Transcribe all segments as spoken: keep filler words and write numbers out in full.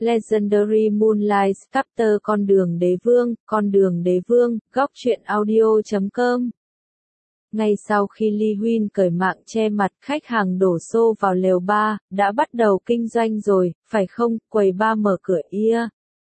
Legendary Moonlight Chapter Con đường đế vương, con đường đế vương, góc truyện audio chấm com. Ngay sau khi Lee Huynh cởi mạng che mặt, khách hàng đổ xô vào lều ba, đã bắt đầu kinh doanh rồi, phải không? Quầy ba mở cửa ia.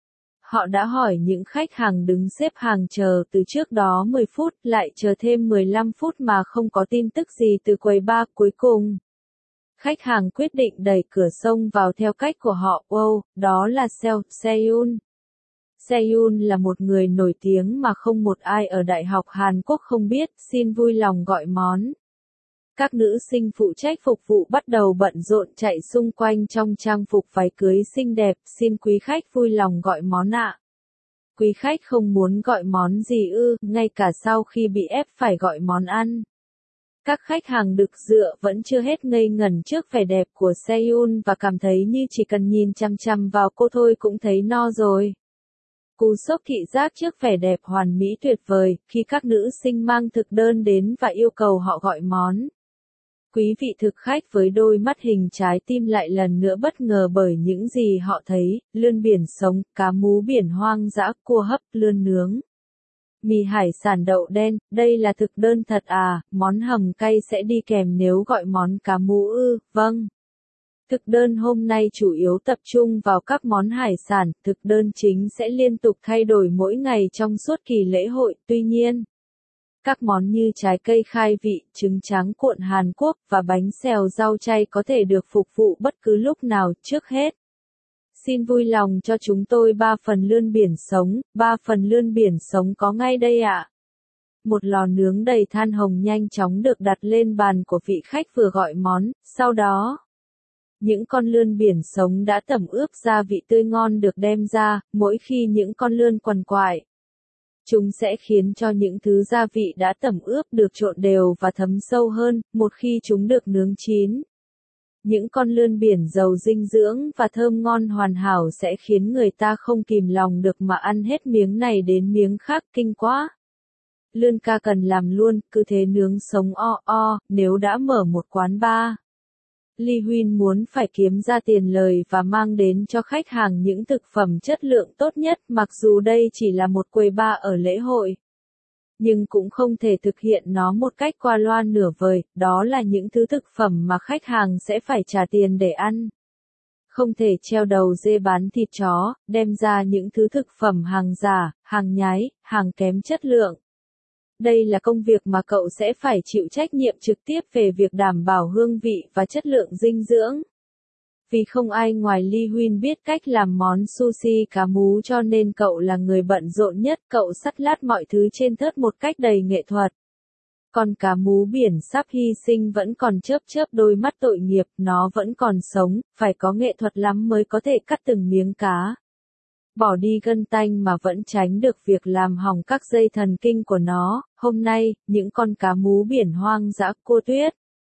Họ đã hỏi những khách hàng đứng xếp hàng chờ từ trước đó mười phút, lại chờ thêm mười lăm phút mà không có tin tức gì từ quầy ba. Cuối cùng, khách hàng quyết định đẩy cửa xông vào theo cách của họ. Wow, đó là Seo Seyoon. Seyoon là một người nổi tiếng mà không một ai ở Đại học Hàn Quốc không biết, xin vui lòng gọi món. Các nữ sinh phụ trách phục vụ bắt đầu bận rộn chạy xung quanh trong trang phục váy cưới xinh đẹp, xin quý khách vui lòng gọi món ạ. Quý khách không muốn gọi món gì ư, ngay cả sau khi bị ép phải gọi món ăn. Các khách hàng được dựa vẫn chưa hết ngây ngẩn trước vẻ đẹp của Seyoon và cảm thấy như chỉ cần nhìn chăm chăm vào cô thôi cũng thấy no rồi. Cú sốc thị giác trước vẻ đẹp hoàn mỹ tuyệt vời, khi các nữ sinh mang thực đơn đến và yêu cầu họ gọi món. Quý vị thực khách với đôi mắt hình trái tim lại lần nữa bất ngờ bởi những gì họ thấy: lươn biển sống, cá mú biển hoang dã, cua hấp, lươn nướng, mì hải sản đậu đen. Đây là thực đơn thật à? Món hầm cay sẽ đi kèm nếu gọi món cá mú ư? Vâng. Thực đơn hôm nay chủ yếu tập trung vào các món hải sản, thực đơn chính sẽ liên tục thay đổi mỗi ngày trong suốt kỳ lễ hội. Tuy nhiên, các món như trái cây khai vị, trứng tráng cuộn Hàn Quốc và bánh xèo rau chay có thể được phục vụ bất cứ lúc nào. Trước hết, xin vui lòng cho chúng tôi ba phần lươn biển sống, ba phần lươn biển sống có ngay đây ạ. Một lò nướng đầy than hồng nhanh chóng được đặt lên bàn của vị khách vừa gọi món, sau đó, những con lươn biển sống đã tẩm ướp gia vị tươi ngon được đem ra. Mỗi khi những con lươn quằn quại, chúng sẽ khiến cho những thứ gia vị đã tẩm ướp được trộn đều và thấm sâu hơn. Một khi chúng được nướng chín, những con lươn biển giàu dinh dưỡng và thơm ngon hoàn hảo sẽ khiến người ta không kìm lòng được mà ăn hết miếng này đến miếng khác. Kinh quá! Lươn ca cần làm luôn, cứ thế nướng sống o o. Nếu đã mở một quán bar, Lee Huynh muốn phải kiếm ra tiền lời và mang đến cho khách hàng những thực phẩm chất lượng tốt nhất. Mặc dù đây chỉ là một quầy bar ở lễ hội, nhưng cũng không thể thực hiện nó một cách qua loa nửa vời. Đó là những thứ thực phẩm mà khách hàng sẽ phải trả tiền để ăn. Không thể treo đầu dê bán thịt chó, đem ra những thứ thực phẩm hàng giả, hàng nhái, hàng kém chất lượng. Đây là công việc mà cậu sẽ phải chịu trách nhiệm trực tiếp về việc đảm bảo hương vị và chất lượng dinh dưỡng. Vì không ai ngoài Lee Huynh biết cách làm món sushi cá mú cho nên cậu là người bận rộn nhất. Cậu sắt lát mọi thứ trên thớt một cách đầy nghệ thuật. Con cá mú biển sắp hy sinh vẫn còn chớp chớp đôi mắt tội nghiệp, nó vẫn còn sống, phải có nghệ thuật lắm mới có thể cắt từng miếng cá, bỏ đi gân tanh mà vẫn tránh được việc làm hỏng các dây thần kinh của nó. Hôm nay, những con cá mú biển hoang dã, cua tuyết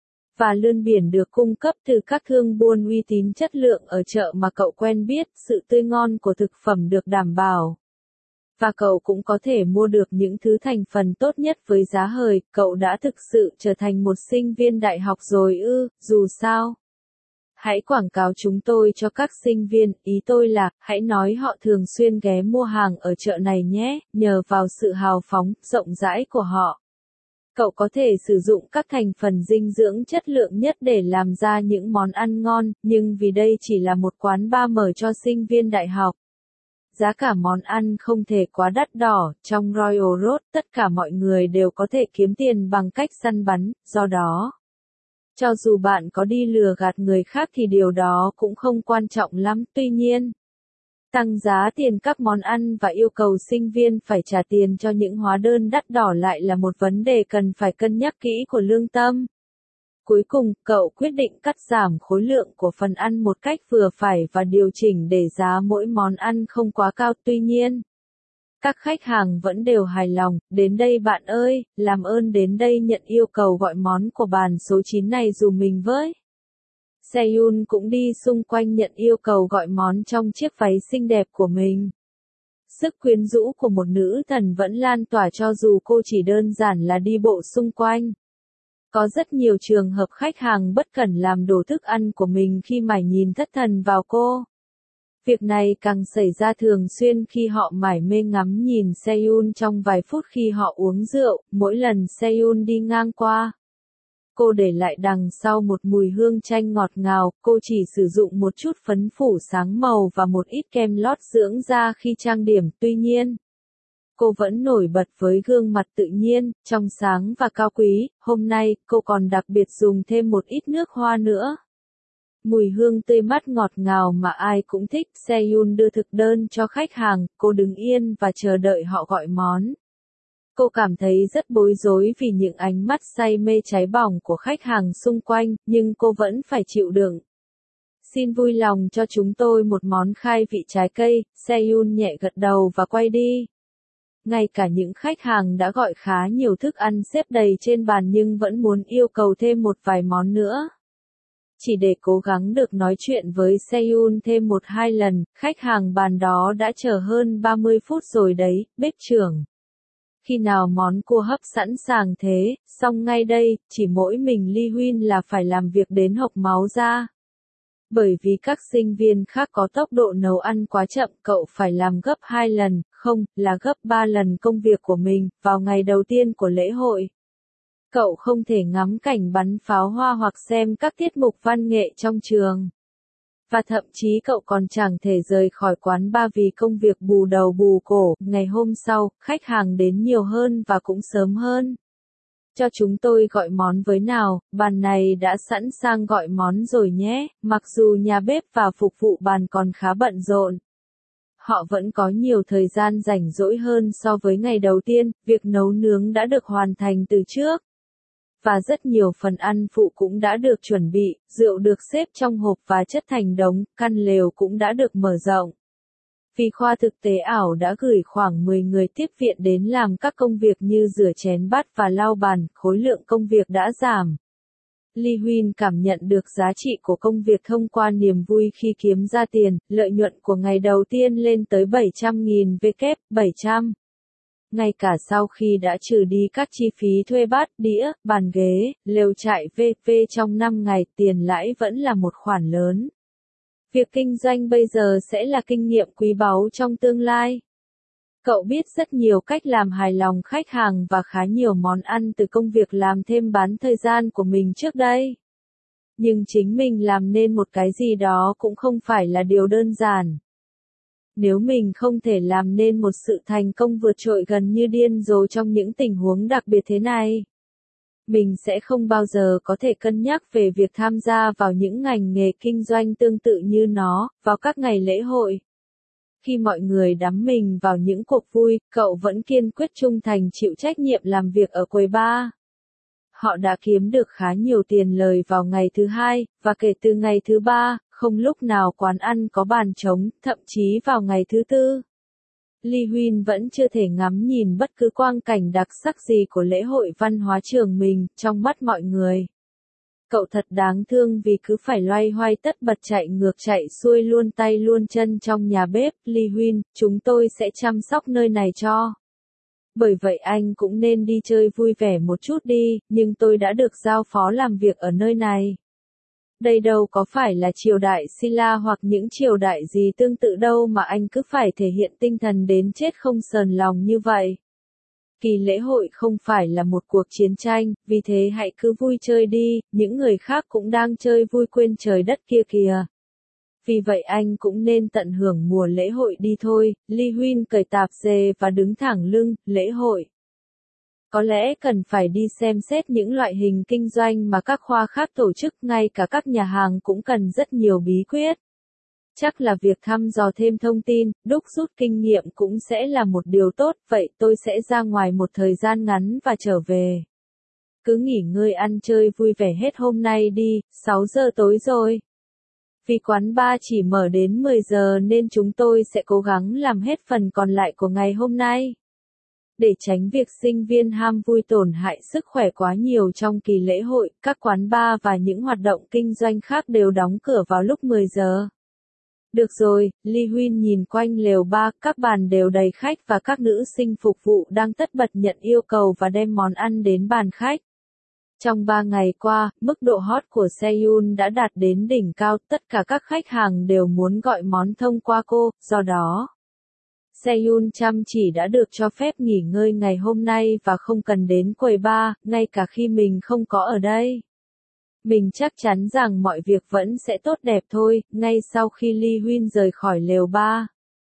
và lươn biển được cung cấp từ các thương buôn uy tín chất lượng ở chợ mà cậu quen biết. Sự tươi ngon của thực phẩm được đảm bảo, và cậu cũng có thể mua được những thứ thành phần tốt nhất với giá hời. Cậu đã thực sự trở thành một sinh viên đại học rồi ư? Dù sao, hãy quảng cáo chúng tôi cho các sinh viên. Ý tôi là, hãy nói họ thường xuyên ghé mua hàng ở chợ này nhé. Nhờ vào sự hào phóng, rộng rãi của họ, cậu có thể sử dụng các thành phần dinh dưỡng chất lượng nhất để làm ra những món ăn ngon. Nhưng vì đây chỉ là một quán bar mở cho sinh viên đại học, giá cả món ăn không thể quá đắt đỏ. Trong Royal Road, tất cả mọi người đều có thể kiếm tiền bằng cách săn bắn, do đó, cho dù bạn có đi lừa gạt người khác thì điều đó cũng không quan trọng lắm. Tuy nhiên, tăng giá tiền các món ăn và yêu cầu sinh viên phải trả tiền cho những hóa đơn đắt đỏ lại là một vấn đề cần phải cân nhắc kỹ của lương tâm. Cuối cùng, cậu quyết định cắt giảm khối lượng của phần ăn một cách vừa phải và điều chỉnh để giá mỗi món ăn không quá cao. Tuy nhiên, các khách hàng vẫn đều hài lòng. Đến đây bạn ơi, làm ơn đến đây nhận yêu cầu gọi món của bàn số chín này dùm mình với. Seyoon cũng đi xung quanh nhận yêu cầu gọi món trong chiếc váy xinh đẹp của mình. Sức quyến rũ của một nữ thần vẫn lan tỏa cho dù cô chỉ đơn giản là đi bộ xung quanh. Có rất nhiều trường hợp khách hàng bất cẩn làm đổ thức ăn của mình khi mải nhìn thất thần vào cô. Việc này càng xảy ra thường xuyên khi họ mải mê ngắm nhìn Sehun trong vài phút khi họ uống rượu, mỗi lần Sehun đi ngang qua. Cô để lại đằng sau một mùi hương chanh ngọt ngào, cô chỉ sử dụng một chút phấn phủ sáng màu và một ít kem lót dưỡng da khi trang điểm, tuy nhiên, cô vẫn nổi bật với gương mặt tự nhiên, trong sáng và cao quý, hôm nay, cô còn đặc biệt dùng thêm một ít nước hoa nữa. Mùi hương tươi mát ngọt ngào mà ai cũng thích, Sehun đưa thực đơn cho khách hàng, cô đứng yên và chờ đợi họ gọi món. Cô cảm thấy rất bối rối vì những ánh mắt say mê cháy bỏng của khách hàng xung quanh, nhưng cô vẫn phải chịu đựng. Xin vui lòng cho chúng tôi một món khai vị trái cây, Sehun nhẹ gật đầu và quay đi. Ngay cả những khách hàng đã gọi khá nhiều thức ăn xếp đầy trên bàn nhưng vẫn muốn yêu cầu thêm một vài món nữa. Chỉ để cố gắng được nói chuyện với Sehun thêm một hai lần, khách hàng bàn đó đã chờ hơn ba mươi phút rồi đấy, bếp trưởng. Khi nào món cua hấp sẵn sàng thế, xong ngay đây, chỉ mỗi mình Lee Huyên là phải làm việc đến hộc máu ra. Bởi vì các sinh viên khác có tốc độ nấu ăn quá chậm, cậu phải làm gấp hai lần, không, là gấp ba lần công việc của mình, vào ngày đầu tiên của lễ hội. Cậu không thể ngắm cảnh bắn pháo hoa hoặc xem các tiết mục văn nghệ trong trường. Và thậm chí cậu còn chẳng thể rời khỏi quán bar vì công việc bù đầu bù cổ. Ngày hôm sau, khách hàng đến nhiều hơn và cũng sớm hơn. Cho chúng tôi gọi món với nào, bàn này đã sẵn sàng gọi món rồi nhé, mặc dù nhà bếp và phục vụ bàn còn khá bận rộn. Họ vẫn có nhiều thời gian rảnh rỗi hơn so với ngày đầu tiên, việc nấu nướng đã được hoàn thành từ trước. Và rất nhiều phần ăn phụ cũng đã được chuẩn bị, rượu được xếp trong hộp và chất thành đống, căn lều cũng đã được mở rộng. Vì khoa thực tế ảo đã gửi khoảng mười người tiếp viện đến làm các công việc như rửa chén bát và lau bàn, khối lượng công việc đã giảm. Lee Huyên cảm nhận được giá trị của công việc thông qua niềm vui khi kiếm ra tiền, lợi nhuận của ngày đầu tiên lên tới bảy trăm nghìn đô la, bảy trăm. Ngay cả sau khi đã trừ đi các chi phí thuê bát, đĩa, bàn ghế, lều trại vân vân trong năm ngày, tiền lãi vẫn là một khoản lớn. Việc kinh doanh bây giờ sẽ là kinh nghiệm quý báu trong tương lai. Cậu biết rất nhiều cách làm hài lòng khách hàng và khá nhiều món ăn từ công việc làm thêm bán thời gian của mình trước đây. Nhưng chính mình làm nên một cái gì đó cũng không phải là điều đơn giản. Nếu mình không thể làm nên một sự thành công vượt trội gần như điên rồ trong những tình huống đặc biệt thế này, mình sẽ không bao giờ có thể cân nhắc về việc tham gia vào những ngành nghề kinh doanh tương tự như nó, vào các ngày lễ hội. Khi mọi người đắm mình vào những cuộc vui, cậu vẫn kiên quyết trung thành chịu trách nhiệm làm việc ở quầy bar. Họ đã kiếm được khá nhiều tiền lời vào ngày thứ hai, và kể từ ngày thứ ba, không lúc nào quán ăn có bàn trống, thậm chí vào ngày thứ tư. Lee Huyên vẫn chưa thể ngắm nhìn bất cứ quang cảnh đặc sắc gì của lễ hội văn hóa trường mình, trong mắt mọi người. Cậu thật đáng thương vì cứ phải loay hoay tất bật chạy ngược chạy xuôi luôn tay luôn chân trong nhà bếp. Lee Huyên, chúng tôi sẽ chăm sóc nơi này cho. Bởi vậy anh cũng nên đi chơi vui vẻ một chút đi, nhưng tôi đã được giao phó làm việc ở nơi này. Đây đâu có phải là triều đại Silla hoặc những triều đại gì tương tự đâu mà anh cứ phải thể hiện tinh thần đến chết không sờn lòng như vậy. Kỳ lễ hội không phải là một cuộc chiến tranh, vì thế hãy cứ vui chơi đi, những người khác cũng đang chơi vui quên trời đất kia kìa. Vì vậy anh cũng nên tận hưởng mùa lễ hội đi thôi. Lee Huyên cởi tạp dề và đứng thẳng lưng, lễ hội. Có lẽ cần phải đi xem xét những loại hình kinh doanh mà các khoa khác tổ chức, ngay cả các nhà hàng cũng cần rất nhiều bí quyết. Chắc là việc thăm dò thêm thông tin, đúc rút kinh nghiệm cũng sẽ là một điều tốt, vậy tôi sẽ ra ngoài một thời gian ngắn và trở về. Cứ nghỉ ngơi ăn chơi vui vẻ hết hôm nay đi, sáu giờ tối rồi. Vì quán bar chỉ mở đến mười giờ nên chúng tôi sẽ cố gắng làm hết phần còn lại của ngày hôm nay. Để tránh việc sinh viên ham vui tổn hại sức khỏe quá nhiều trong kỳ lễ hội, các quán bar và những hoạt động kinh doanh khác đều đóng cửa vào lúc mười giờ. Được rồi, Lee Huyên nhìn quanh lều bar, các bàn đều đầy khách và các nữ sinh phục vụ đang tất bật nhận yêu cầu và đem món ăn đến bàn khách. Trong ba ngày qua, mức độ hot của Sehun đã đạt đến đỉnh cao, tất cả các khách hàng đều muốn gọi món thông qua cô, do đó Sehun chăm chỉ đã được cho phép nghỉ ngơi ngày hôm nay và không cần đến quầy bar, ngay cả khi mình không có ở đây. Mình chắc chắn rằng mọi việc vẫn sẽ tốt đẹp thôi. Ngay sau khi Lee Huyên rời khỏi lều bar,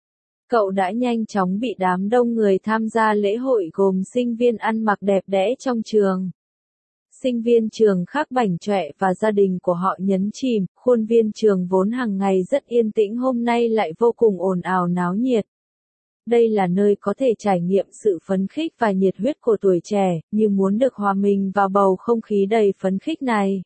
cậu đã nhanh chóng bị đám đông người tham gia lễ hội gồm sinh viên ăn mặc đẹp đẽ trong trường, sinh viên trường khác bảnh chọe và gia đình của họ nhấn chìm. Khuôn viên trường vốn hàng ngày rất yên tĩnh hôm nay lại vô cùng ồn ào náo nhiệt. Đây là nơi có thể trải nghiệm sự phấn khích và nhiệt huyết của tuổi trẻ, như muốn được hòa mình vào bầu không khí đầy phấn khích này.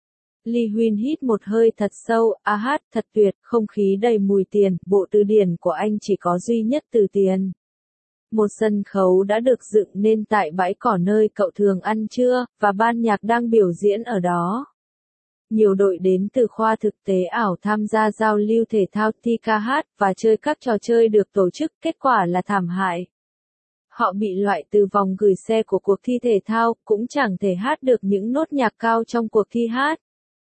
Lee Huyên hít một hơi thật sâu, a hát, thật tuyệt, không khí đầy mùi tiền, bộ từ điển của anh chỉ có duy nhất từ tiền. Một sân khấu đã được dựng nên tại bãi cỏ nơi cậu thường ăn trưa, và ban nhạc đang biểu diễn ở đó. Nhiều đội đến từ khoa thực tế ảo tham gia giao lưu thể thao, thi ca hát và chơi các trò chơi được tổ chức, kết quả là thảm hại. Họ bị loại từ vòng gửi xe của cuộc thi thể thao, cũng chẳng thể hát được những nốt nhạc cao trong cuộc thi hát.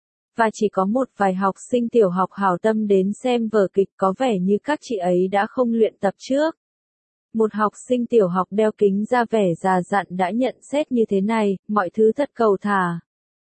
Và chỉ có một vài học sinh tiểu học hảo tâm đến xem vở kịch, có vẻ như các chị ấy đã không luyện tập trước. Một học sinh tiểu học đeo kính ra vẻ già dặn đã nhận xét như thế này, mọi thứ thật cầu thả.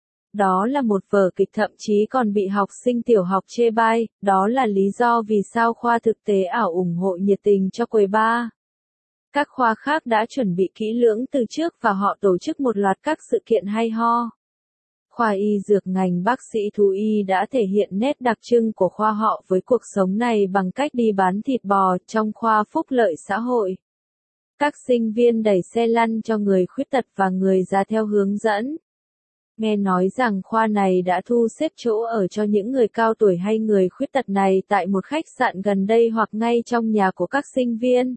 Đó là một vở kịch, thậm chí còn bị học sinh tiểu học chê bai, đó là lý do vì sao khoa thực tế ảo ủng hộ nhiệt tình cho quầy bar. Các khoa khác đã chuẩn bị kỹ lưỡng từ trước và họ tổ chức một loạt các sự kiện hay ho. Khoa y dược ngành bác sĩ thú y đã thể hiện nét đặc trưng của khoa họ với cuộc sống này bằng cách đi bán thịt bò. Trong khoa phúc lợi xã hội, các sinh viên đẩy xe lăn cho người khuyết tật và người già theo hướng dẫn. Nghe nói rằng khoa này đã thu xếp chỗ ở cho những người cao tuổi hay người khuyết tật này tại một khách sạn gần đây hoặc ngay trong nhà của các sinh viên.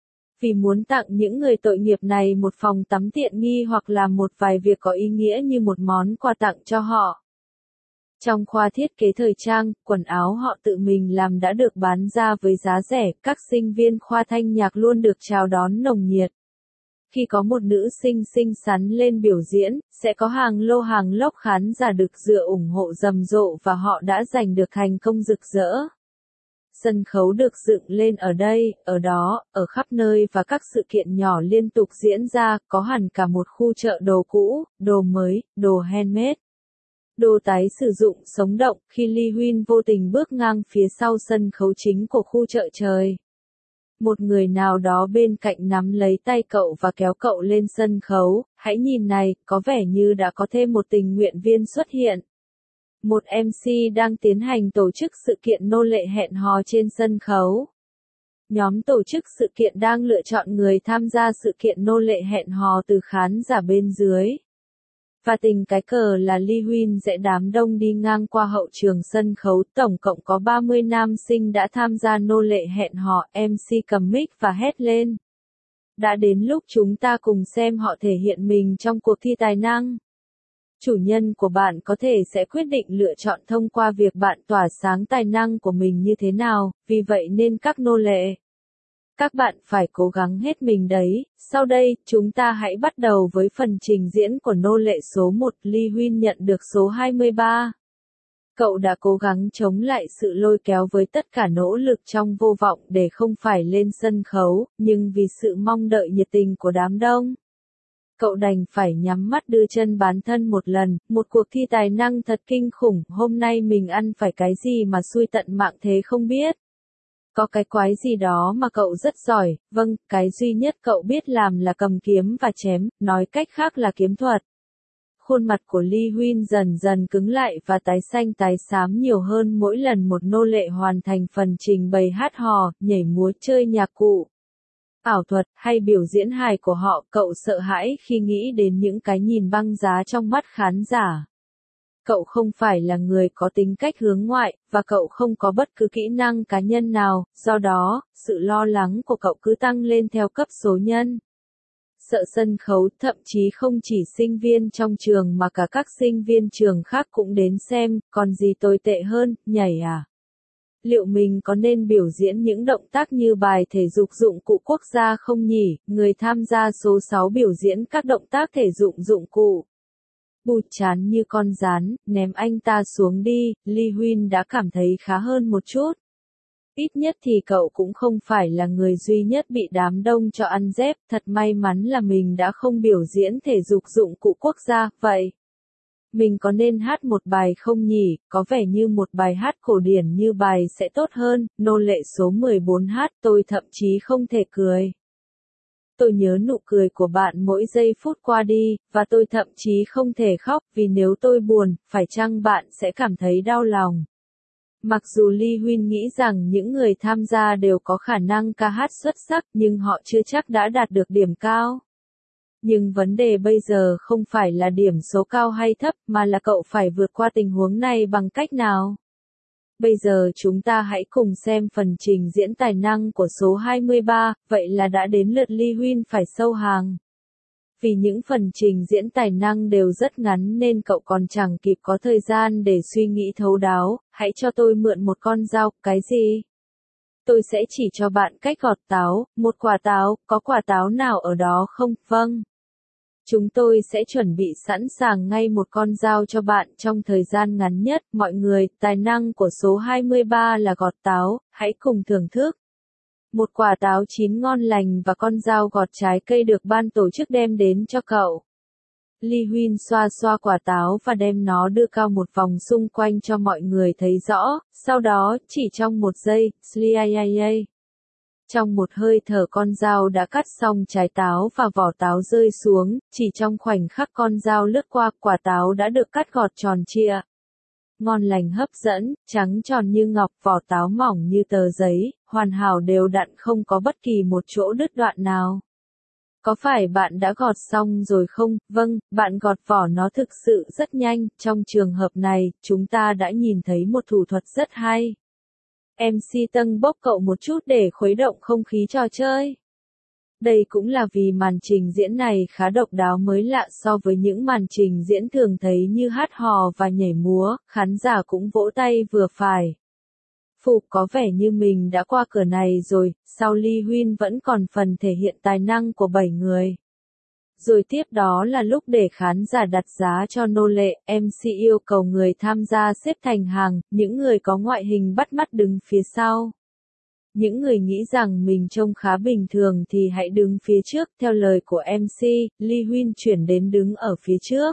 Vì muốn tặng những người tội nghiệp này một phòng tắm tiện nghi hoặc là một vài việc có ý nghĩa như một món quà tặng cho họ. Trong khoa thiết kế thời trang, quần áo họ tự mình làm đã được bán ra với giá rẻ, các sinh viên khoa thanh nhạc luôn được chào đón nồng nhiệt. Khi có một nữ sinh xinh xắn lên biểu diễn, sẽ có hàng lô hàng lốc khán giả được dựa ủng hộ rầm rộ và họ đã giành được thành công rực rỡ. Sân khấu được dựng lên ở đây, ở đó, ở khắp nơi và các sự kiện nhỏ liên tục diễn ra, có hẳn cả một khu chợ đồ cũ, đồ mới, đồ handmade. Đồ tái sử dụng sống động. Khi Lee Huyên vô tình bước ngang phía sau sân khấu chính của khu chợ trời, một người nào đó bên cạnh nắm lấy tay cậu và kéo cậu lên sân khấu. Hãy nhìn này, có vẻ như đã có thêm một tình nguyện viên xuất hiện. Một em xê đang tiến hành tổ chức sự kiện nô lệ hẹn hò trên sân khấu. Nhóm tổ chức sự kiện đang lựa chọn người tham gia sự kiện nô lệ hẹn hò từ khán giả bên dưới. Và tình cái cờ là Lee Huyên dễ đám đông đi ngang qua hậu trường sân khấu, tổng cộng có ba mươi nam sinh đã tham gia nô lệ hẹn hò, em xê cầm mic và hét lên. Đã đến lúc chúng ta cùng xem họ thể hiện mình trong cuộc thi tài năng. Chủ nhân của bạn có thể sẽ quyết định lựa chọn thông qua việc bạn tỏa sáng tài năng của mình như thế nào, vì vậy nên các nô lệ, các bạn phải cố gắng hết mình đấy. Sau đây, chúng ta hãy bắt đầu với phần trình diễn của nô lệ số một. Lee Huyên nhận được số hai mươi ba. Cậu đã cố gắng chống lại sự lôi kéo với tất cả nỗ lực trong vô vọng để không phải lên sân khấu, nhưng vì sự mong đợi nhiệt tình của đám đông, cậu đành phải nhắm mắt đưa chân bán thân một lần. Một cuộc thi tài năng thật kinh khủng. Hôm nay mình ăn phải cái gì mà xui tận mạng thế không biết. Có cái quái gì đó mà cậu rất giỏi. Vâng, cái duy nhất cậu biết làm là cầm kiếm và chém, nói cách khác là kiếm thuật. Khuôn mặt của Lee Huyên dần dần cứng lại và tái xanh tái xám nhiều hơn mỗi lần một nô lệ hoàn thành phần trình bày hát hò, nhảy múa, chơi nhạc cụ, ảo thuật, hay biểu diễn hài của họ. Cậu sợ hãi khi nghĩ đến những cái nhìn băng giá trong mắt khán giả. Cậu không phải là người có tính cách hướng ngoại, và cậu không có bất cứ kỹ năng cá nhân nào, do đó, sự lo lắng của cậu cứ tăng lên theo cấp số nhân. Sợ sân khấu, thậm chí không chỉ sinh viên trong trường mà cả các sinh viên trường khác cũng đến xem. Còn gì tồi tệ hơn, nhảy à? Liệu mình có nên biểu diễn những động tác như bài thể dục dụng cụ quốc gia không nhỉ? Người tham gia số sáu biểu diễn các động tác thể dục dụng cụ. bù chán như con gián, ném anh ta xuống đi, Lee Huynh đã cảm thấy khá hơn một chút. Ít nhất thì cậu cũng không phải là người duy nhất bị đám đông cho ăn dép, thật may mắn là mình đã không biểu diễn thể dục dụng cụ quốc gia, vậy. Mình có nên hát một bài không nhỉ, có vẻ như một bài hát cổ điển như bài sẽ tốt hơn, nô lệ số mười bốn hát, tôi thậm chí không thể cười. Tôi nhớ nụ cười của bạn mỗi giây phút qua đi, và tôi thậm chí không thể khóc, vì nếu tôi buồn, phải chăng bạn sẽ cảm thấy đau lòng. Mặc dù Lee Huynh nghĩ rằng những người tham gia đều có khả năng ca hát xuất sắc, nhưng họ chưa chắc đã đạt được điểm cao. Nhưng vấn đề bây giờ không phải là điểm số cao hay thấp, mà là cậu phải vượt qua tình huống này bằng cách nào. Bây giờ chúng ta hãy cùng xem phần trình diễn tài năng của số hai mươi ba, vậy là đã đến lượt Lee Huynh phải sâu hàng. Vì những phần trình diễn tài năng đều rất ngắn nên cậu còn chẳng kịp có thời gian để suy nghĩ thấu đáo, hãy cho tôi mượn một con dao, cái gì? Tôi sẽ chỉ cho bạn cách gọt táo, một quả táo, có quả táo nào ở đó không? Vâng. Chúng tôi sẽ chuẩn bị sẵn sàng ngay một con dao cho bạn trong thời gian ngắn nhất. Mọi người, tài năng của số hai mươi ba là gọt táo, hãy cùng thưởng thức. Một quả táo chín ngon lành và con dao gọt trái cây được ban tổ chức đem đến cho cậu. Lee Huynh xoa xoa quả táo và đem nó đưa cao một vòng xung quanh cho mọi người thấy rõ, sau đó, chỉ trong một giây, sliaya. Trong một hơi thở con dao đã cắt xong trái táo và vỏ táo rơi xuống, chỉ trong khoảnh khắc con dao lướt qua, quả táo đã được cắt gọt tròn trịa. Ngon lành hấp dẫn, trắng tròn như ngọc, vỏ táo mỏng như tờ giấy, hoàn hảo đều đặn không có bất kỳ một chỗ đứt đoạn nào. Có phải bạn đã gọt xong rồi không? Vâng, bạn gọt vỏ nó thực sự rất nhanh, trong trường hợp này, chúng ta đã nhìn thấy một thủ thuật rất hay. em xê tâng bốc cậu một chút để khuấy động không khí trò chơi. Đây cũng là vì màn trình diễn này khá độc đáo mới lạ so với những màn trình diễn thường thấy như hát hò và nhảy múa, khán giả cũng vỗ tay vừa phải. Phục có vẻ như mình đã qua cửa này rồi, sau Lee Huynh vẫn còn phần thể hiện tài năng của bảy người. Rồi tiếp đó là lúc để khán giả đặt giá cho nô lệ, em xê yêu cầu người tham gia xếp thành hàng, những người có ngoại hình bắt mắt đứng phía sau. Những người nghĩ rằng mình trông khá bình thường thì hãy đứng phía trước, theo lời của em xê, Lee Huynh chuyển đến đứng ở phía trước.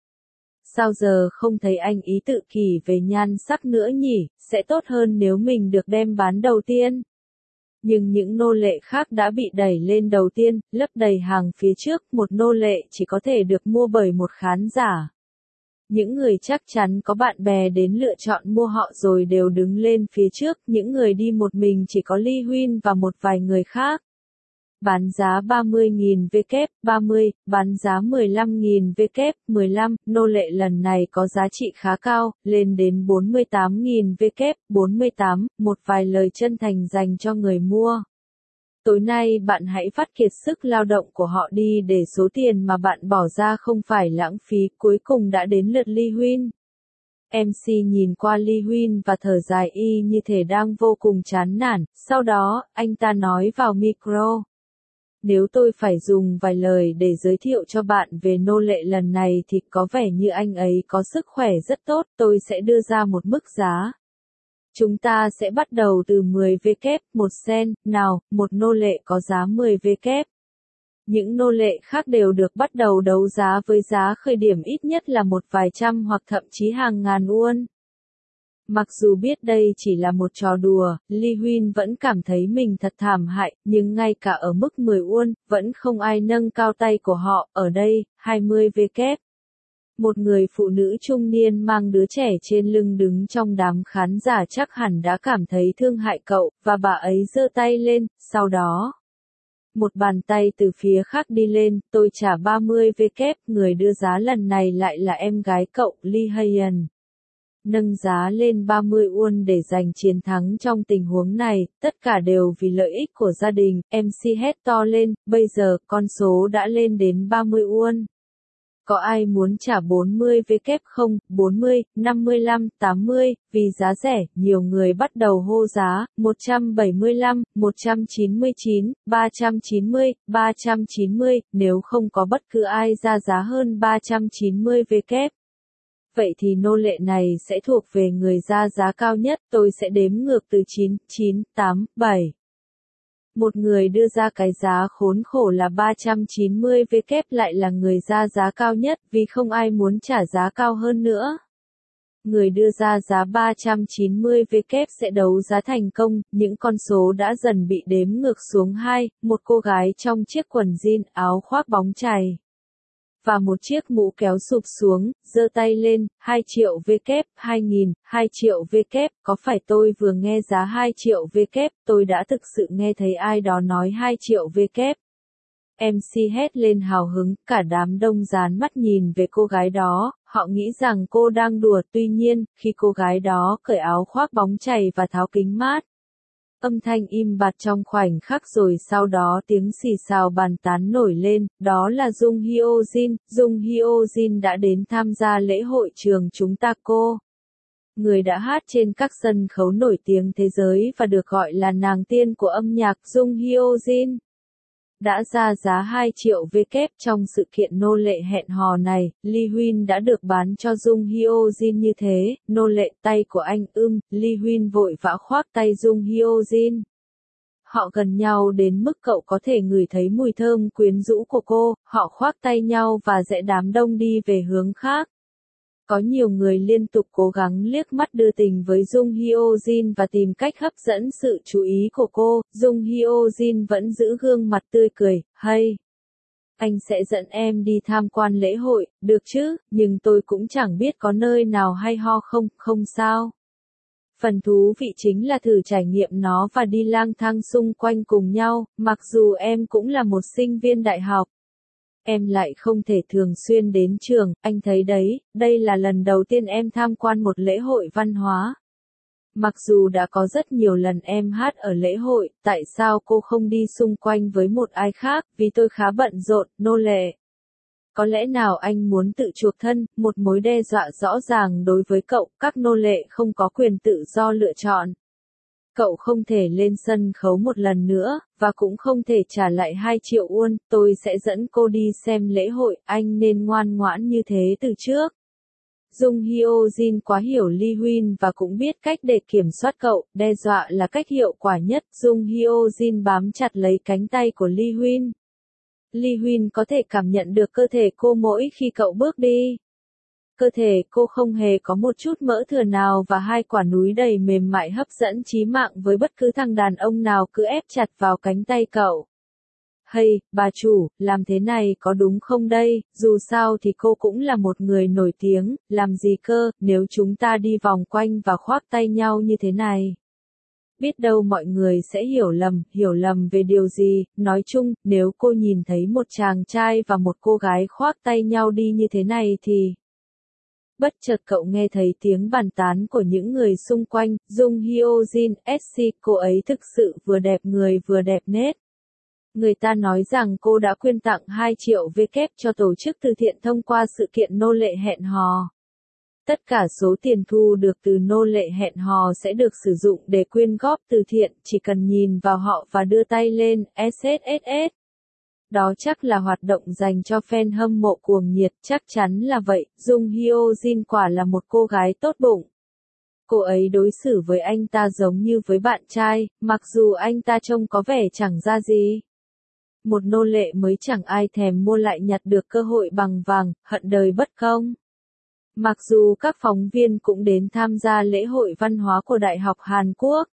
Sao giờ không thấy anh ý tự kỷ về nhan sắc nữa nhỉ, sẽ tốt hơn nếu mình được đem bán đầu tiên. Nhưng những nô lệ khác đã bị đẩy lên đầu tiên, lấp đầy hàng phía trước, một nô lệ chỉ có thể được mua bởi một khán giả. Những người chắc chắn có bạn bè đến lựa chọn mua họ rồi đều đứng lên phía trước, những người đi một mình chỉ có Lee Huynh và một vài người khác. Bán giá ba mươi nghìn W, ba mươi, bán giá mười lăm nghìn W, mười lăm, nô lệ lần này có giá trị khá cao, lên đến bốn mươi tám nghìn W, bốn mươi tám, một vài lời chân thành dành cho người mua. Tối nay bạn hãy phát kiệt sức lao động của họ đi để số tiền mà bạn bỏ ra không phải lãng phí. Cuối cùng đã đến lượt Lee Huynh. em xê nhìn qua Lee Huynh và thở dài y như thể đang vô cùng chán nản, sau đó, anh ta nói vào micro. Nếu tôi phải dùng vài lời để giới thiệu cho bạn về nô lệ lần này thì có vẻ như anh ấy có sức khỏe rất tốt, tôi sẽ đưa ra một mức giá. Chúng ta sẽ bắt đầu từ mười W, một sen, nào, một nô lệ có giá mười W. Những nô lệ khác đều được bắt đầu đấu giá với giá khởi điểm ít nhất là một vài trăm hoặc thậm chí hàng ngàn won. Mặc dù biết đây chỉ là một trò đùa, Lee Huynh vẫn cảm thấy mình thật thảm hại, nhưng ngay cả ở mức mười won, vẫn không ai nâng cao tay của họ, ở đây, hai mươi W. Một người phụ nữ trung niên mang đứa trẻ trên lưng đứng trong đám khán giả chắc hẳn đã cảm thấy thương hại cậu, và bà ấy giơ tay lên, sau đó. Một bàn tay từ phía khác đi lên, tôi trả ba mươi W, người đưa giá lần này lại là em gái cậu, Lee Hayen. Nâng giá lên ba mươi won để giành chiến thắng trong tình huống này, tất cả đều vì lợi ích của gia đình, em xê hét to lên, bây giờ, con số đã lên đến ba mươi won. Có ai muốn trả bốn mươi W không? bốn mươi, năm mươi lăm, tám mươi, vì giá rẻ, nhiều người bắt đầu hô giá, một trăm bảy mươi lăm, một trăm chín mươi chín, ba trăm chín mươi, ba trăm chín mươi, nếu không có bất cứ ai ra giá hơn ba trăm chín mươi W. Vậy thì nô lệ này sẽ thuộc về người ra giá cao nhất, tôi sẽ đếm ngược từ chín, chín, tám, bảy. Một người đưa ra cái giá khốn khổ là ba trăm chín mươi W lại là người ra giá cao nhất vì không ai muốn trả giá cao hơn nữa. Người đưa ra giá ba trăm chín mươi W sẽ đấu giá thành công, những con số đã dần bị đếm ngược xuống hai, một cô gái trong chiếc quần jean áo khoác bóng chày và một chiếc mũ kéo sụp xuống, giơ tay lên, hai triệu W, hai nghìn, hai triệu W, có phải tôi vừa nghe giá hai triệu W, tôi đã thực sự nghe thấy ai đó nói hai triệu W. em xê hét lên hào hứng, cả đám đông dán mắt nhìn về cô gái đó, họ nghĩ rằng cô đang đùa, tuy nhiên, khi cô gái đó cởi áo khoác bóng chày và tháo kính mát, âm thanh im bặt trong khoảnh khắc rồi sau đó tiếng xì xào bàn tán nổi lên, đó là Jung Hyo Jin, Jung Hyo Jin đã đến tham gia lễ hội trường chúng ta cô. Người đã hát trên các sân khấu nổi tiếng thế giới và được gọi là nàng tiên của âm nhạc Jung Hyo Jin. Đã ra giá hai triệu W trong sự kiện nô lệ hẹn hò này, Lee Huyên đã được bán cho Jung Hyo Jin như thế, nô lệ tay của anh ưm, Lee Huyên vội vã khoác tay Jung Hyo Jin. Họ gần nhau đến mức cậu có thể ngửi thấy mùi thơm quyến rũ của cô, họ khoác tay nhau và rẽ đám đông đi về hướng khác. Có nhiều người liên tục cố gắng liếc mắt đưa tình với Jung Hyo Jin và tìm cách hấp dẫn sự chú ý của cô, Jung Hyo Jin vẫn giữ gương mặt tươi cười, hay. Anh sẽ dẫn em đi tham quan lễ hội, được chứ, nhưng tôi cũng chẳng biết có nơi nào hay ho không, không sao. Phần thú vị chính là thử trải nghiệm nó và đi lang thang xung quanh cùng nhau, mặc dù em cũng là một sinh viên đại học. Em lại không thể thường xuyên đến trường, anh thấy đấy, đây là lần đầu tiên em tham quan một lễ hội văn hóa. Mặc dù đã có rất nhiều lần em hát ở lễ hội, tại sao cô không đi xung quanh với một ai khác, vì tôi khá bận rộn, nô lệ. Có lẽ nào anh muốn tự chuộc thân, một mối đe dọa rõ ràng đối với cậu, các nô lệ không có quyền tự do lựa chọn. Cậu không thể lên sân khấu một lần nữa, và cũng không thể trả lại hai triệu won, tôi sẽ dẫn cô đi xem lễ hội, anh nên ngoan ngoãn như thế từ trước. Jung Hyo Jin quá hiểu Lee Huyên và cũng biết cách để kiểm soát cậu, đe dọa là cách hiệu quả nhất. Jung Hyo Jin bám chặt lấy cánh tay của Lee Huyên. Lee Huyên có thể cảm nhận được cơ thể cô mỗi khi cậu bước đi. Cơ thể cô không hề có một chút mỡ thừa nào và hai quả núi đầy mềm mại hấp dẫn chí mạng với bất cứ thằng đàn ông nào cứ ép chặt vào cánh tay cậu. Hay, bà chủ, làm thế này có đúng không đây, dù sao thì cô cũng là một người nổi tiếng, làm gì cơ, nếu chúng ta đi vòng quanh và khoác tay nhau như thế này. Biết đâu mọi người sẽ hiểu lầm, hiểu lầm về điều gì, nói chung, nếu cô nhìn thấy một chàng trai và một cô gái khoác tay nhau đi như thế này thì... Bất chợt cậu nghe thấy tiếng bàn tán của những người xung quanh, Jung Hyo Jin, ét xê, cô ấy thực sự vừa đẹp người vừa đẹp nết. Người ta nói rằng cô đã quyên tặng hai triệu W cho tổ chức từ thiện thông qua sự kiện nô lệ hẹn hò. Tất cả số tiền thu được từ nô lệ hẹn hò sẽ được sử dụng để quyên góp từ thiện, chỉ cần nhìn vào họ và đưa tay lên, ét ét ét ét. Đó chắc là hoạt động dành cho fan hâm mộ cuồng nhiệt, chắc chắn là vậy, Jung Hyo Jin quả là một cô gái tốt bụng. Cô ấy đối xử với anh ta giống như với bạn trai, mặc dù anh ta trông có vẻ chẳng ra gì. Một nô lệ mới chẳng ai thèm mua lại nhặt được cơ hội bằng vàng, hận đời bất công. Mặc dù các phóng viên cũng đến tham gia lễ hội văn hóa của Đại học Hàn Quốc.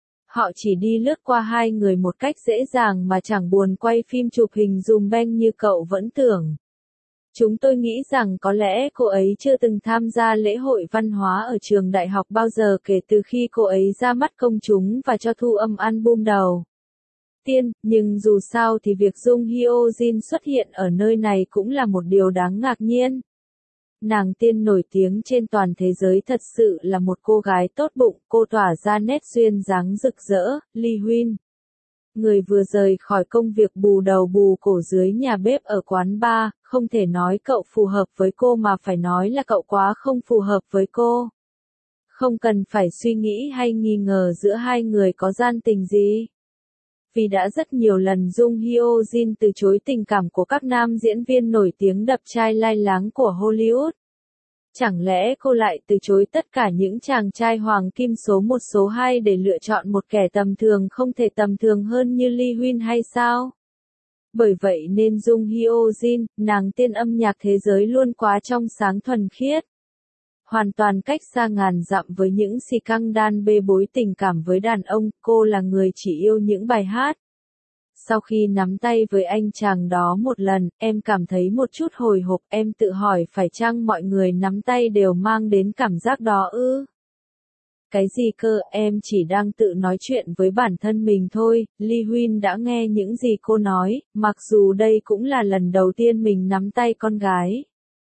Họ chỉ đi lướt qua hai người một cách dễ dàng mà chẳng buồn quay phim chụp hình zoom bang như cậu vẫn tưởng. Chúng tôi nghĩ rằng có lẽ cô ấy chưa từng tham gia lễ hội văn hóa ở trường đại học bao giờ kể từ khi cô ấy ra mắt công chúng và cho thu âm album đầu tiên, nhưng dù sao thì việc Jung Hyo Jin xuất hiện ở nơi này cũng là một điều đáng ngạc nhiên. Nàng tiên nổi tiếng trên toàn thế giới thật sự là một cô gái tốt bụng, cô tỏa ra nét duyên dáng rực rỡ, Lee Huyên. người vừa rời khỏi công việc bù đầu bù cổ dưới nhà bếp ở quán bar, không thể nói cậu phù hợp với cô mà phải nói là cậu quá không phù hợp với cô. Không cần phải suy nghĩ hay nghi ngờ giữa hai người có gian tình gì. Vì đã rất nhiều lần Jung Hyo Jin từ chối tình cảm của các nam diễn viên nổi tiếng đập chai lai láng của Hollywood. Chẳng lẽ cô lại từ chối tất cả những chàng trai hoàng kim số một số hai để lựa chọn một kẻ tầm thường không thể tầm thường hơn như Lee Huyên hay sao? Bởi vậy nên Jung Hyo Jin, nàng tiên âm nhạc thế giới luôn quá trong sáng thuần khiết. Hoàn toàn cách xa ngàn dặm với những xì căng đan bê bối tình cảm với đàn ông, cô là người chỉ yêu những bài hát. Sau khi nắm tay với anh chàng đó một lần, em cảm thấy một chút hồi hộp, em tự hỏi phải chăng mọi người nắm tay đều mang đến cảm giác đó ư? Cái gì cơ, em chỉ đang tự nói chuyện với bản thân mình thôi. Lee Huyên đã nghe những gì cô nói, mặc dù đây cũng là lần đầu tiên mình nắm tay con gái.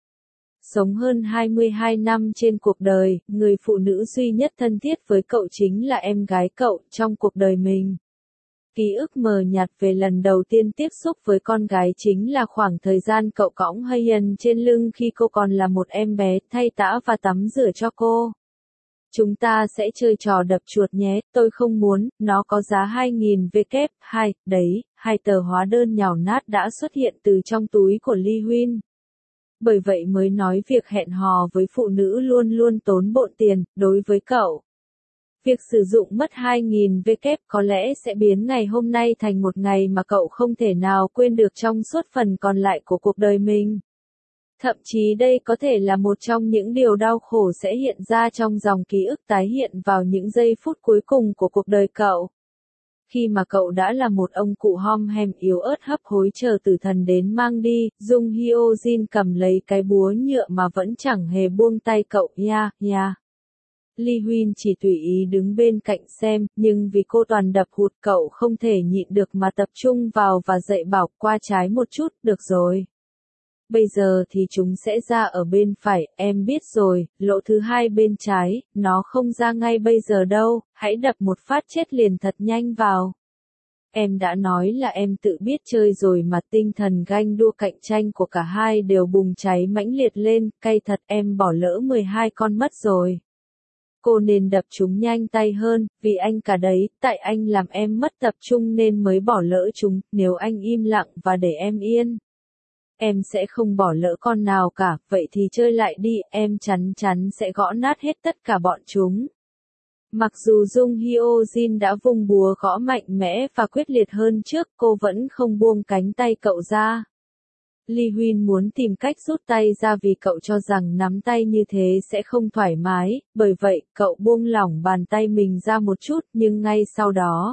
Sống hơn hai mươi hai năm trên cuộc đời, người phụ nữ duy nhất thân thiết với cậu chính là em gái cậu trong cuộc đời mình. Ký ức mờ nhạt về lần đầu tiên tiếp xúc với con gái chính là khoảng thời gian cậu cõng Hayen trên lưng khi cô còn là một em bé, thay tã và tắm rửa cho cô. Chúng ta sẽ chơi trò đập chuột nhé, tôi không muốn, nó có giá hai nghìn đô la, hai, đấy, hai tờ hóa đơn nhàu nát đã xuất hiện từ trong túi của Lee Huyên. Bởi vậy mới nói việc hẹn hò với phụ nữ luôn luôn tốn bộn tiền, đối với cậu. Việc sử dụng mất hai nghìn đô la có lẽ sẽ biến ngày hôm nay thành một ngày mà cậu không thể nào quên được trong suốt phần còn lại của cuộc đời mình. Thậm chí đây có thể là một trong những điều đau khổ sẽ hiện ra trong dòng ký ức tái hiện vào những giây phút cuối cùng của cuộc đời cậu. Khi mà cậu đã là một ông cụ hom hem yếu ớt hấp hối chờ tử thần đến mang đi, Jung Hyo Jin cầm lấy cái búa nhựa mà vẫn chẳng hề buông tay cậu, ya, ya. Lee Huyên chỉ tùy ý đứng bên cạnh xem, nhưng vì cô toàn đập hụt cậu không thể nhịn được mà tập trung vào và dạy bảo qua trái một chút, được rồi. Bây giờ thì chúng sẽ ra ở bên phải, em biết rồi, lỗ thứ hai bên trái, nó không ra ngay bây giờ đâu, hãy đập một phát chết liền thật nhanh vào. Em đã nói là em tự biết chơi rồi mà tinh thần ganh đua cạnh tranh của cả hai đều bùng cháy mãnh liệt lên, cay thật em bỏ lỡ mười hai con mất rồi. Cô nên đập chúng nhanh tay hơn, vì anh cả đấy, tại anh làm em mất tập trung nên mới bỏ lỡ chúng, nếu anh im lặng và để em yên. Em sẽ không bỏ lỡ con nào cả, vậy thì chơi lại đi, em chắn chắn sẽ gõ nát hết tất cả bọn chúng. Mặc dù Jung Hyo Jin đã vung búa gõ mạnh mẽ và quyết liệt hơn trước, cô vẫn không buông cánh tay cậu ra. Lee Huyên muốn tìm cách rút tay ra vì cậu cho rằng nắm tay như thế sẽ không thoải mái, bởi vậy, cậu buông lỏng bàn tay mình ra một chút, nhưng ngay sau đó,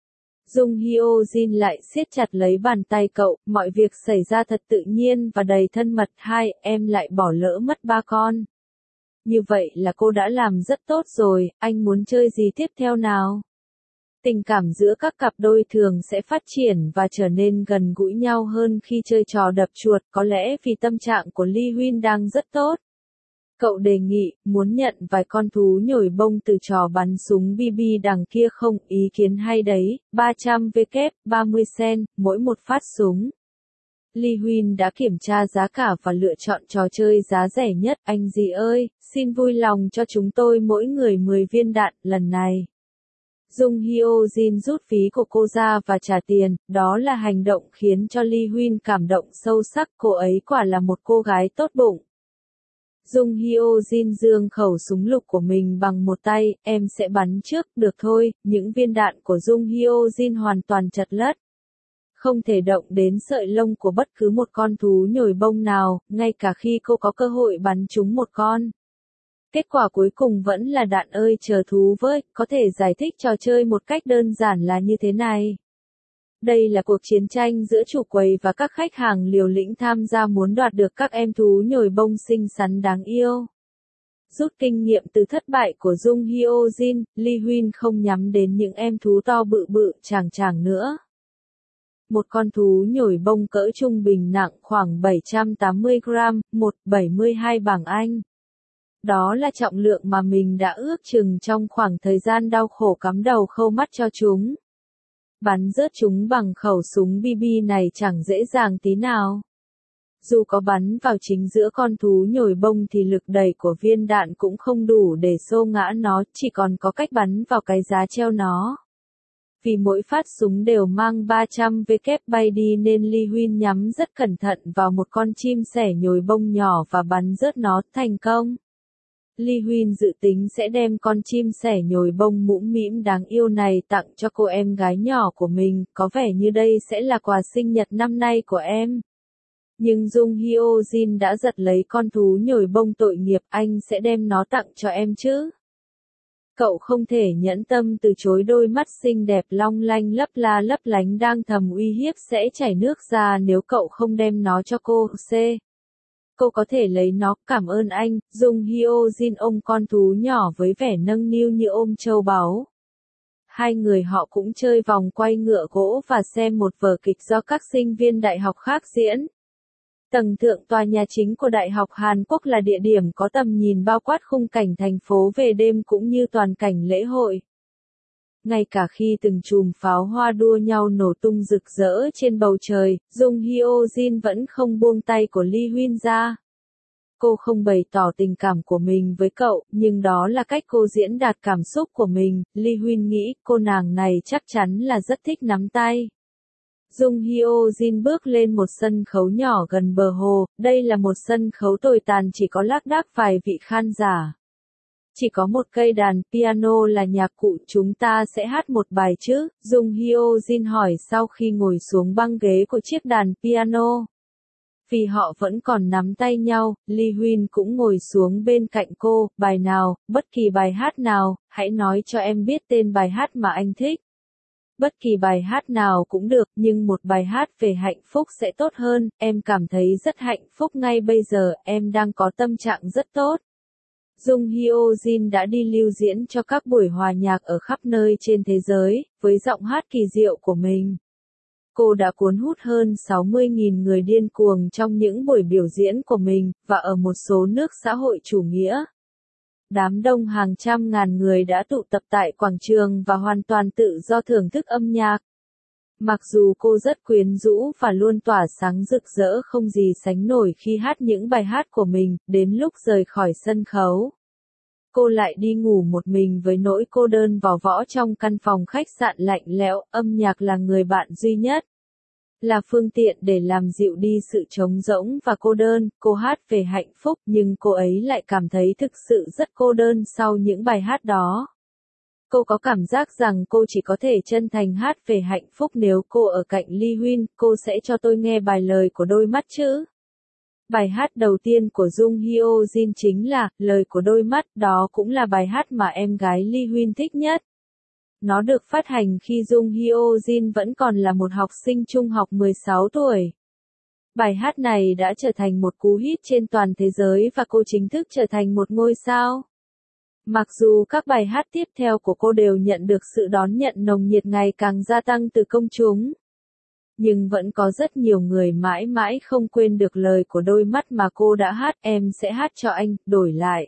Jung Hyo Jin lại siết chặt lấy bàn tay cậu, mọi việc xảy ra thật tự nhiên và đầy thân mật. Hai, em lại bỏ lỡ mất ba con. Như vậy là cô đã làm rất tốt rồi, anh muốn chơi gì tiếp theo nào? Tình cảm giữa các cặp đôi thường sẽ phát triển và trở nên gần gũi nhau hơn khi chơi trò đập chuột, có lẽ vì tâm trạng của Lee Huyên đang rất tốt. Cậu đề nghị, muốn nhận vài con thú nhồi bông từ trò bắn súng bi bi đằng kia không, ý kiến hay đấy, ba trăm đô la, ba mươi cent, mỗi một phát súng. Lee Huyên đã kiểm tra giá cả và lựa chọn trò chơi giá rẻ nhất, anh dì ơi, xin vui lòng cho chúng tôi mỗi người mười viên đạn, lần này. Jung Hyo Jin rút ví của cô ra và trả tiền, đó là hành động khiến cho Lee Huyên cảm động sâu sắc, cô ấy quả là một cô gái tốt bụng. Jung Hyo Jin giương khẩu súng lục của mình bằng một tay, em sẽ bắn trước, được thôi, những viên đạn của Jung Hyo Jin hoàn toàn chật lất. Không thể động đến sợi lông của bất cứ một con thú nhồi bông nào, ngay cả khi cô có cơ hội bắn trúng một con. Kết quả cuối cùng vẫn là đạn ơi chờ thú với, có thể giải thích trò chơi một cách đơn giản là như thế này. Đây là cuộc chiến tranh giữa chủ quầy và các khách hàng liều lĩnh tham gia muốn đoạt được các em thú nhồi bông xinh xắn đáng yêu. Rút kinh nghiệm từ thất bại của Jung Hyo Jin, Lee Huyên không nhắm đến những em thú to bự bự chàng chàng nữa. Một con thú nhồi bông cỡ trung bình nặng khoảng bảy trăm tám mươi gram, một phẩy bảy mươi hai bảng Anh. Đó là trọng lượng mà mình đã ước chừng trong khoảng thời gian đau khổ cắm đầu khâu mắt cho chúng. Bắn rớt chúng bằng khẩu súng bê bê này chẳng dễ dàng tí nào. Dù có bắn vào chính giữa con thú nhồi bông thì lực đẩy của viên đạn cũng không đủ để xô ngã nó, chỉ còn có cách bắn vào cái giá treo nó. Vì mỗi phát súng đều mang ba trăm vê bay đi nên Li Huyên nhắm rất cẩn thận vào một con chim sẻ nhồi bông nhỏ và bắn rớt nó thành công. Li Huyên dự tính sẽ đem con chim sẻ nhồi bông mũm mĩm đáng yêu này tặng cho cô em gái nhỏ của mình, có vẻ như đây sẽ là quà sinh nhật năm nay của em. Nhưng Jung Hyo Jin đã giật lấy con thú nhồi bông tội nghiệp, anh sẽ đem nó tặng cho em chứ? Cậu không thể nhẫn tâm từ chối, đôi mắt xinh đẹp long lanh lấp la lấp lánh đang thầm uy hiếp sẽ chảy nước ra nếu cậu không đem nó cho cô. C. Cô có thể lấy nó, cảm ơn anh. Jung Hyo Jin ôm con thú nhỏ với vẻ nâng niu như ôm châu báu. Hai người họ cũng chơi vòng quay ngựa gỗ và xem một vở kịch do các sinh viên đại học khác diễn. Tầng thượng tòa nhà chính của Đại học Hàn Quốc là địa điểm có tầm nhìn bao quát khung cảnh thành phố về đêm cũng như toàn cảnh lễ hội. Ngay cả khi từng chùm pháo hoa đua nhau nổ tung rực rỡ trên bầu trời, Jung Hyo Jin vẫn không buông tay của Li Huyên ra. Cô không bày tỏ tình cảm của mình với cậu, nhưng đó là cách cô diễn đạt cảm xúc của mình. Li Huyên nghĩ cô nàng này chắc chắn là rất thích nắm tay. Jung Hyo Jin bước lên một sân khấu nhỏ gần bờ hồ, đây là một sân khấu tồi tàn chỉ có lác đác vài vị khán giả. Chỉ có một cây đàn piano là nhạc cụ, chúng ta sẽ hát một bài chứ? Jung Hyo Jin hỏi sau khi ngồi xuống băng ghế của chiếc đàn piano. Vì họ vẫn còn nắm tay nhau, Li Huyên cũng ngồi xuống bên cạnh cô, bài nào, bất kỳ bài hát nào, hãy nói cho em biết tên bài hát mà anh thích. Bất kỳ bài hát nào cũng được, nhưng một bài hát về hạnh phúc sẽ tốt hơn, em cảm thấy rất hạnh phúc ngay bây giờ, em đang có tâm trạng rất tốt. Jung Hyo Jin đã đi lưu diễn cho các buổi hòa nhạc ở khắp nơi trên thế giới, với giọng hát kỳ diệu của mình. Cô đã cuốn hút hơn sáu mươi nghìn người điên cuồng trong những buổi biểu diễn của mình, và ở một số nước xã hội chủ nghĩa. Đám đông hàng trăm ngàn người đã tụ tập tại quảng trường và hoàn toàn tự do thưởng thức âm nhạc. Mặc dù cô rất quyến rũ và luôn tỏa sáng rực rỡ không gì sánh nổi khi hát những bài hát của mình, đến lúc rời khỏi sân khấu, cô lại đi ngủ một mình với nỗi cô đơn vò võ trong căn phòng khách sạn lạnh lẽo. Âm nhạc là người bạn duy nhất, là phương tiện để làm dịu đi sự trống rỗng và cô đơn. Cô hát về hạnh phúc, nhưng cô ấy lại cảm thấy thực sự rất cô đơn sau những bài hát đó. Cô có cảm giác rằng cô chỉ có thể chân thành hát về hạnh phúc nếu cô ở cạnh Li Huyên. Cô sẽ cho tôi nghe bài lời của đôi mắt chứ? Bài hát đầu tiên của Jung Hyo Jin chính là Lời của đôi mắt, đó cũng là bài hát mà em gái Li Huyên thích nhất. Nó được phát hành khi Jung Hyo Jin vẫn còn là một học sinh trung học mười sáu tuổi. Bài hát này đã trở thành một cú hit trên toàn thế giới và cô chính thức trở thành một ngôi sao. Mặc dù các bài hát tiếp theo của cô đều nhận được sự đón nhận nồng nhiệt ngày càng gia tăng từ công chúng, nhưng vẫn có rất nhiều người mãi mãi không quên được lời của đôi mắt mà cô đã hát. Em sẽ hát cho anh, đổi lại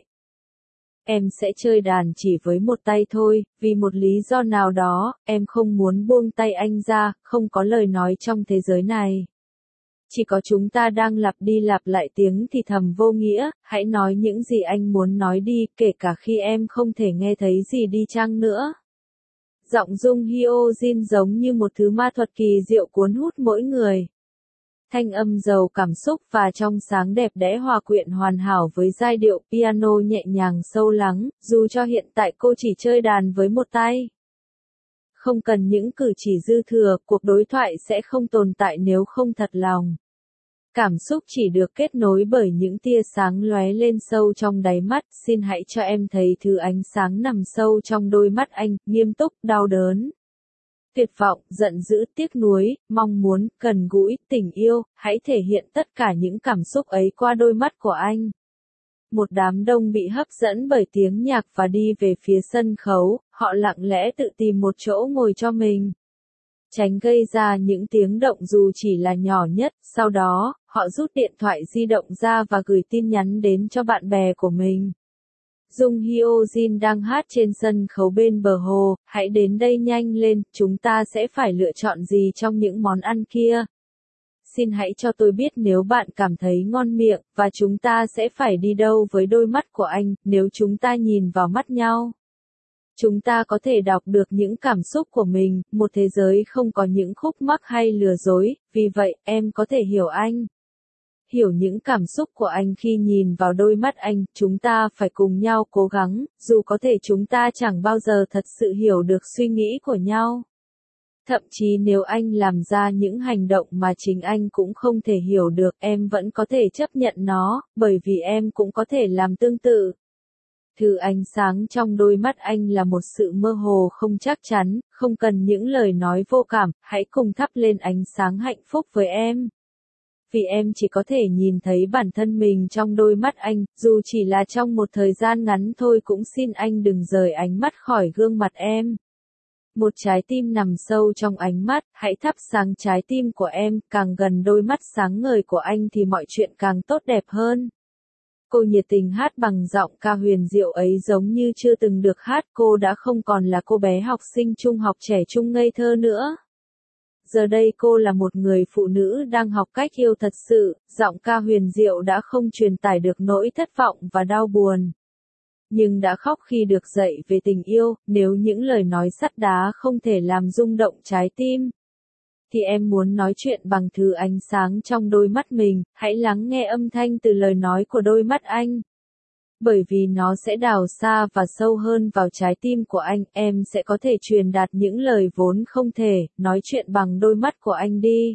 em sẽ chơi đàn chỉ với một tay thôi, vì một lý do nào đó, em không muốn buông tay anh ra, không có lời nói trong thế giới này. Chỉ có chúng ta đang lặp đi lặp lại tiếng thì thầm vô nghĩa, hãy nói những gì anh muốn nói đi, kể cả khi em không thể nghe thấy gì đi chăng nữa. Giọng Jung Hyo Jin giống như một thứ ma thuật kỳ diệu cuốn hút mỗi người. Thanh âm giàu cảm xúc và trong sáng đẹp đẽ hòa quyện hoàn hảo với giai điệu piano nhẹ nhàng sâu lắng, dù cho hiện tại cô chỉ chơi đàn với một tay. Không cần những cử chỉ dư thừa, cuộc đối thoại sẽ không tồn tại nếu không thật lòng. Cảm xúc chỉ được kết nối bởi những tia sáng lóe lên sâu trong đáy mắt. Xin hãy cho em thấy thứ ánh sáng nằm sâu trong đôi mắt anh, nghiêm túc, đau đớn, tuyệt vọng, giận dữ, tiếc nuối, mong muốn, gần gũi, tình yêu. Hãy thể hiện tất cả những cảm xúc ấy qua đôi mắt của anh. Một đám đông bị hấp dẫn bởi tiếng nhạc và đi về phía sân khấu, họ lặng lẽ tự tìm một chỗ ngồi cho mình, tránh gây ra những tiếng động dù chỉ là nhỏ nhất. Sau đó, họ rút điện thoại di động ra và gửi tin nhắn đến cho bạn bè của mình. Jung Hyo Jin đang hát trên sân khấu bên bờ hồ, hãy đến đây nhanh lên, chúng ta sẽ phải lựa chọn gì trong những món ăn kia. Xin hãy cho tôi biết nếu bạn cảm thấy ngon miệng, và chúng ta sẽ phải đi đâu với đôi mắt của anh, nếu chúng ta nhìn vào mắt nhau. Chúng ta có thể đọc được những cảm xúc của mình, một thế giới không có những khúc mắc hay lừa dối, vì vậy, em có thể hiểu anh. Hiểu những cảm xúc của anh khi nhìn vào đôi mắt anh, chúng ta phải cùng nhau cố gắng, dù có thể chúng ta chẳng bao giờ thật sự hiểu được suy nghĩ của nhau. Thậm chí nếu anh làm ra những hành động mà chính anh cũng không thể hiểu được, em vẫn có thể chấp nhận nó, bởi vì em cũng có thể làm tương tự. Thứ ánh sáng trong đôi mắt anh là một sự mơ hồ không chắc chắn, không cần những lời nói vô cảm, hãy cùng thắp lên ánh sáng hạnh phúc với em. Vì em chỉ có thể nhìn thấy bản thân mình trong đôi mắt anh, dù chỉ là trong một thời gian ngắn thôi, cũng xin anh đừng rời ánh mắt khỏi gương mặt em. Một trái tim nằm sâu trong ánh mắt, hãy thắp sáng trái tim của em, càng gần đôi mắt sáng ngời của anh thì mọi chuyện càng tốt đẹp hơn. Cô nhiệt tình hát bằng giọng ca huyền diệu ấy giống như chưa từng được hát, cô đã không còn là cô bé học sinh trung học trẻ trung ngây thơ nữa. Giờ đây cô là một người phụ nữ đang học cách yêu thật sự, giọng ca huyền diệu đã không truyền tải được nỗi thất vọng và đau buồn. Nhưng đã khóc khi được dạy về tình yêu, nếu những lời nói sắt đá không thể làm rung động trái tim. Thì em muốn nói chuyện bằng thứ ánh sáng trong đôi mắt mình, hãy lắng nghe âm thanh từ lời nói của đôi mắt anh. Bởi vì nó sẽ đào xa và sâu hơn vào trái tim của anh, em sẽ có thể truyền đạt những lời vốn không thể, nói chuyện bằng đôi mắt của anh đi.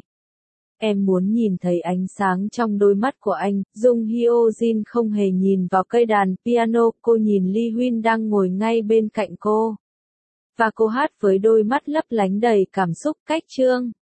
Em muốn nhìn thấy ánh sáng trong đôi mắt của anh. Jung Hyo Jin không hề nhìn vào cây đàn piano, cô nhìn Lee Huynh đang ngồi ngay bên cạnh cô. Và cô hát với đôi mắt lấp lánh đầy cảm xúc. Cách chương